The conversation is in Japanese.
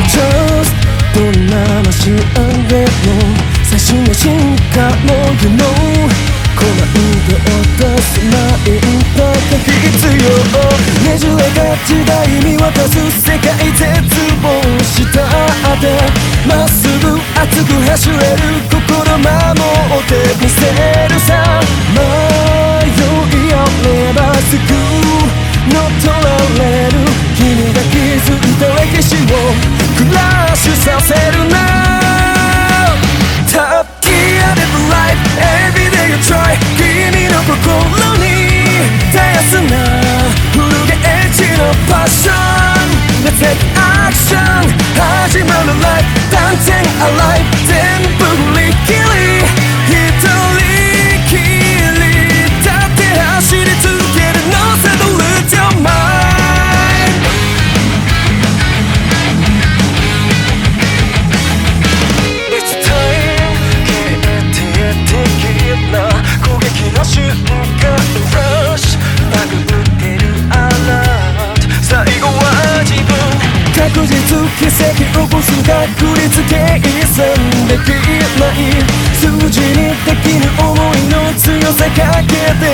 Just どんなマシンでも最新の進化も You know コマンドを出すマインドが必要ねじれが時代見渡す世界絶望したでまっすぐ熱く走れる心守ってみせるさ迷いあればすぐ乗っ取られる君が築いた歴史をクラッシュさせるな Top Gear Live Life Every day you try 君の心に絶やすな古げエッジのパッション Let's take action 始まる Life 断然 Alive 全部振り切り一人きりだって走り続ける No settle with your mind It's time 決定的な攻撃の瞬間 Rush バグってるアラート最後は自分確実奇跡起こす確率計算できない数字にできる想いの強さかけて